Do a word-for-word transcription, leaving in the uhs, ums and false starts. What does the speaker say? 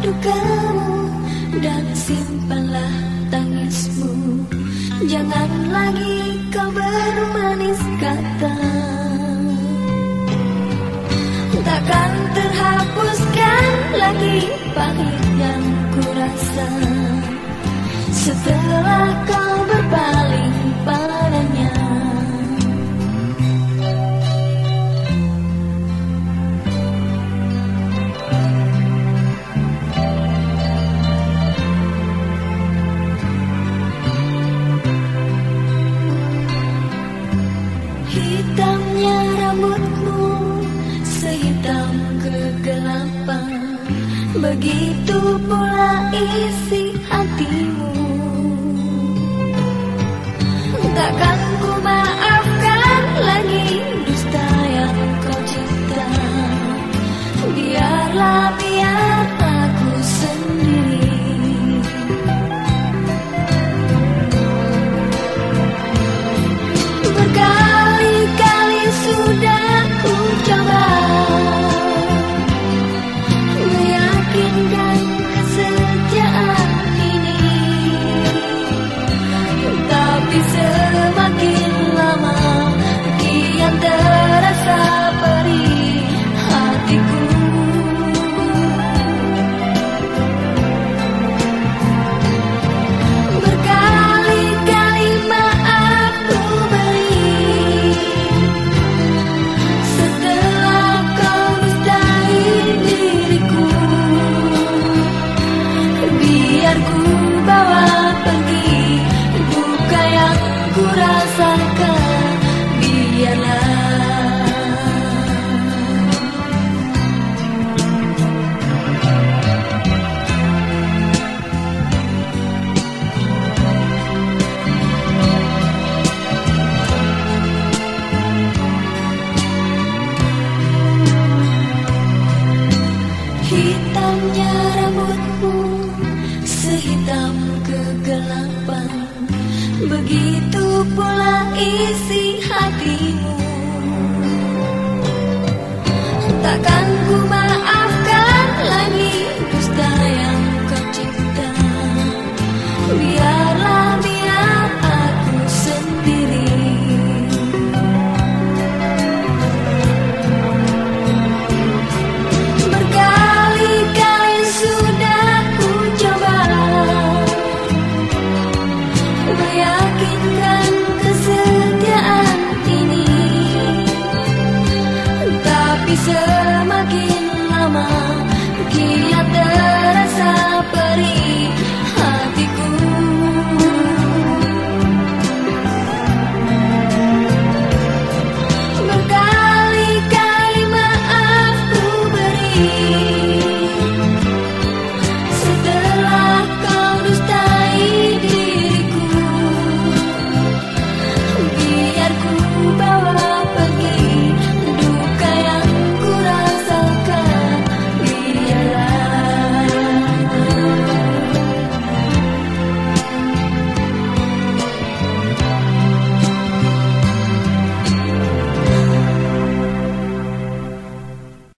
dukamu dan simpanlah tangismu. Jangan lagi kau bermanis kata. Takkan terhapuskan lagi pahit yang kurasa setelah kau berpaling padanya. Hitamnya rambutmu sehitam kegelapan, begitu pula isi hatimu. Takkan ku maafkan lagi dusta yang kau cipta. Biarlah biar aku sendiri. Berkali-kali sudah ku coba meyakinkan kesetiaan ini, tapi semakin lama kian terasa perih hatiku. Berkali-kali maaf ku beri setelah kau dustai diriku. Biar ku bawa pergi duka yang ku rasakan, biarlah. Hitamnya rambutmu sehitam kegelapan, begitu pula isi hatimu. Takkan ku maafkan lagi dusta yang kau cipta. Biarlah biar aku sendiri. Berkali-kali sudah ku coba meyakinkan kesetiaan ini, tapi semakin lama kian terasa perih hatiku. Berkali-kali maaf ku beri